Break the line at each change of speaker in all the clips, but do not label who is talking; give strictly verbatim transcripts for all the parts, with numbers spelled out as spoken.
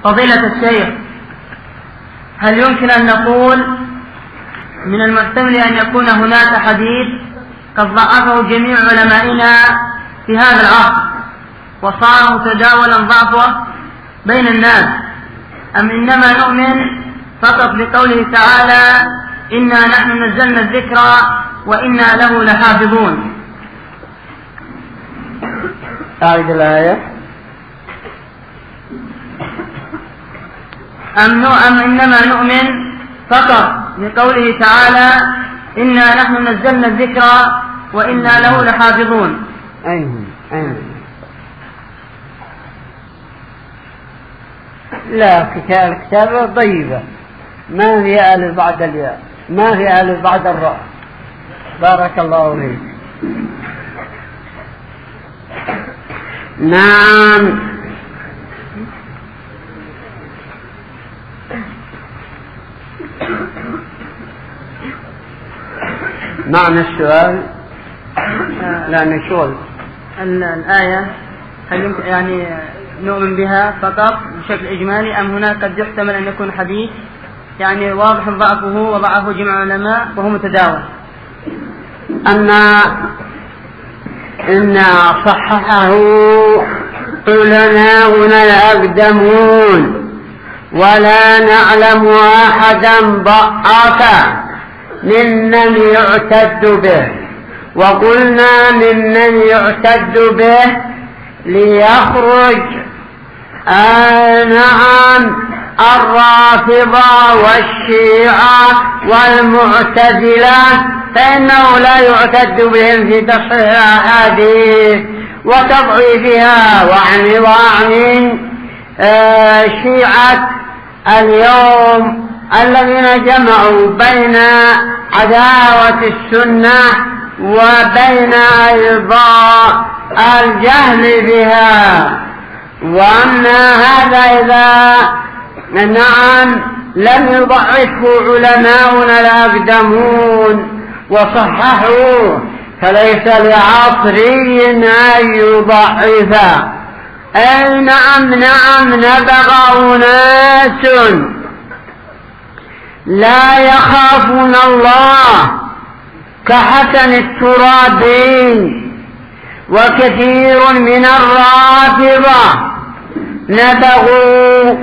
فضيلة الشيخ، هل يمكن أن نقول من المحتمل أن يكون هناك حديث قد ضعفه جميع علمائنا في هذا العصر وصار متداولا ضعفه بين الناس، أم إنما نؤمن فقط بقوله تعالى إنا نحن نزلنا الذكر وإنا له لحافظون؟
أعيد الآية.
أم, أم إنما نؤمن فقط بقوله تعالى إنا نحن نزلنا الذكر وإنا له لحافظون؟
أين أين لا، كتاب كتابة طيبة ما في ألف بعد الياء، ما في ألف بعد الراء. بارك الله فيك. نعم. معنى السؤال لأن شغل
الآية هل يمكن يعني نؤمن بها فقط بشكل إجمالي، أم هناك قد يحتمل أن يكون حديث يعني واضح ضعفه وضعفه جميع العلماء وهو متداول؟
أما إن صححه علماؤنا الأقدمون ولا نعلم أحدا ضعفه ممن يعتد به، وقلنا ممن يعتد به ليخرج آه نعم الرافضة والشيعة والمعتزلة، فإنه لا يعتد بهم في تصحيح الأحاديث وتضعيفها، وعن نظام آه شيعة اليوم الذين جمعوا بين عداوة السنة وبين أيضا الجهل بها. وأما هذا إذا نعم لم يضعفه علماؤنا الأقدمون وصححوه فليس لعصري أن يضعفه. أي نعم نعم نبغى أناس لا يخافون الله كحسن الترابي وكثير من الرافضة نبغوا،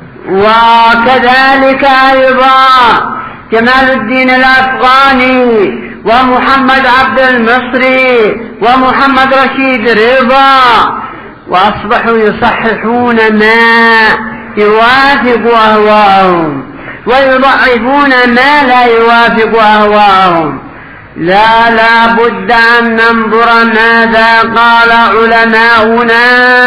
وكذلك أيضا جمال الدين الأفغاني ومحمد عبد المصري ومحمد رشيد رضا، وأصبحوا يصححون ما يوافق أهواءهم ويضعفون ما لا يوافق أهواءهم. لا لا بد أن ننظر ماذا قال علماؤنا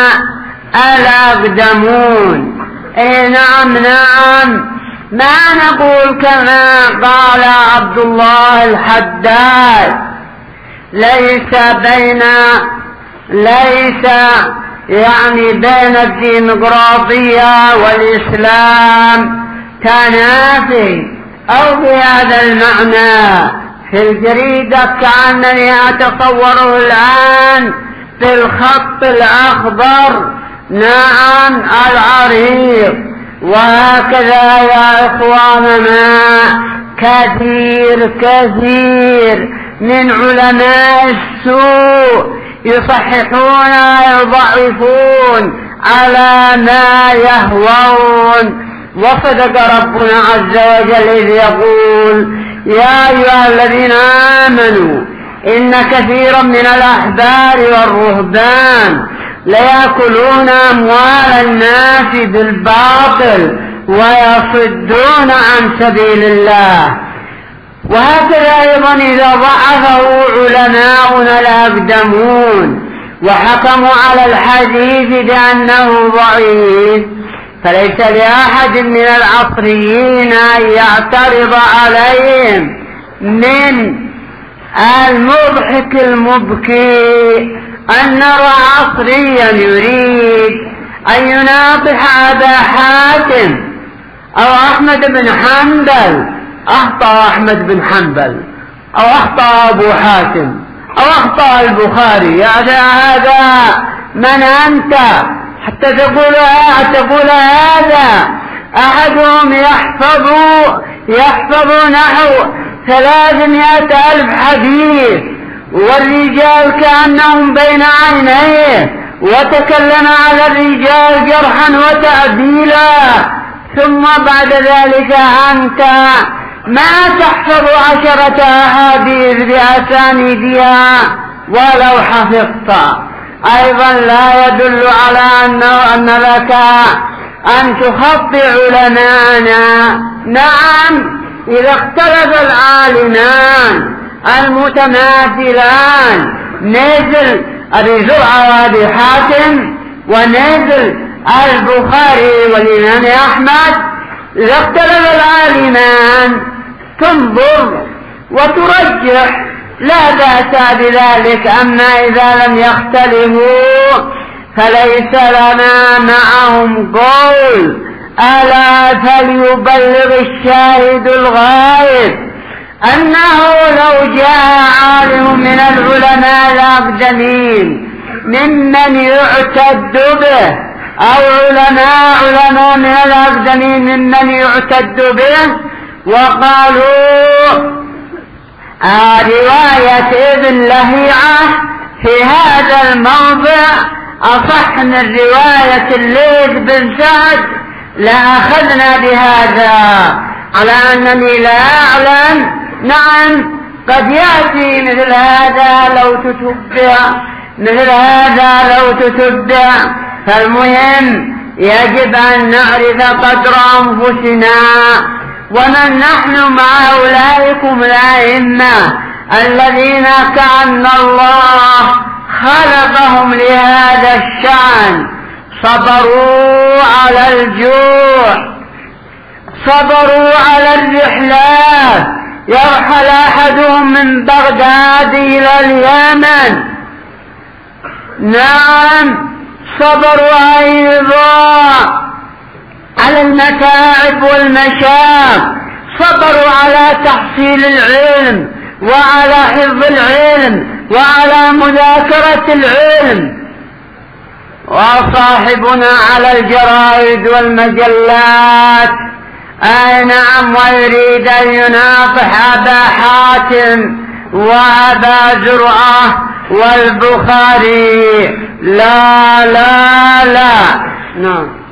الأقدمون. إيه نعم نعم ما نقول كما قال عبد الله الحداد ليس بين ليس يعني بين الديمقراطية والإسلام تنافي أو بهذا المعنى. في الجريدة كأنني أتصوره الآن في الخط الأخضر نعم العريض. وهكذا يا إخواننا كثير كثير من علماء السوء يصححون ويضعفون على ما يهوون. وصدق ربنا عز وجل إذ يقول يا أيها الذين آمنوا إن كثيرا من الأحبار والرهبان ليأكلون أموال الناس بالباطل ويصدون عن سبيل الله. وهكذا أيضا إذا ضعفه علماؤنا الأقدمون وحكموا على الحديث بأنه ضعيف فليس لأحد من العصريين أن يعترض عليهم من المضحك المبكي أن نرى عصريا يريد أن يناطح أبا حاتم أو أحمد بن حنبل. أخطأ أحمد بن حنبل أو أخطأ أبو حاتم أو أخطأ البخاري. يعني هذا من أنت حتى تقول تقول هذا أحدهم يحفظ يحفظ نحو ثلاثمائة ألف حديث، والرجال كأنهم بين عينيه، وتكلم على الرجال جرحا وتعديلا، ثم بعد ذلك أنت ما تحفظ عشرة أحاديث بأسانيدها ولو حفظت. أيضا لا يدل على أنه أن لك أن تخطئ علماءنا. نعم، إذا اختلف العالمان المتماثلان نزل أبي زرعة وأبي حاتم ونزل البخاري والإمام أحمد، إذا اختلف العالمان تنظر وترجح، لا بأس بذلك. أما إذا لم يختلفوا فليس لنا معهم قول. ألا فليبلغ الشاهد الغائب أنه لو جاء عالم من العلماء الأقدمين ممن يعتد به، أو علماء علماء من الأقدمين ممن يعتد به، وقالوا آه رواية ابن لهيعة في هذا الموضع أصح من رواية الليث بن سعد، لأخذنا بهذا، على أنني لا أعلم. نعم، قد يأتي مثل هذا لو تتبع، مثل هذا لو تتبع. فالمهم يجب أن نعرف قدر أنفسنا ومن نحن مع أولئكم الأئمة الذين كأن الله خلقهم لهذا الشأن. صبروا على الجوع، صبروا على الرحلات، يرحل أحدهم من بغداد إلى اليمن. نعم، صبروا أيضا على المتاعب والمشاق، صبروا على تحصيل العلم وعلى حفظ العلم وعلى مذاكرة العلم. وصاحبنا على الجرائد والمجلات، أي نعم، ويريد أن يناصح أبا حاتم وأبا زرعة والبخاري. لا لا لا. نعم.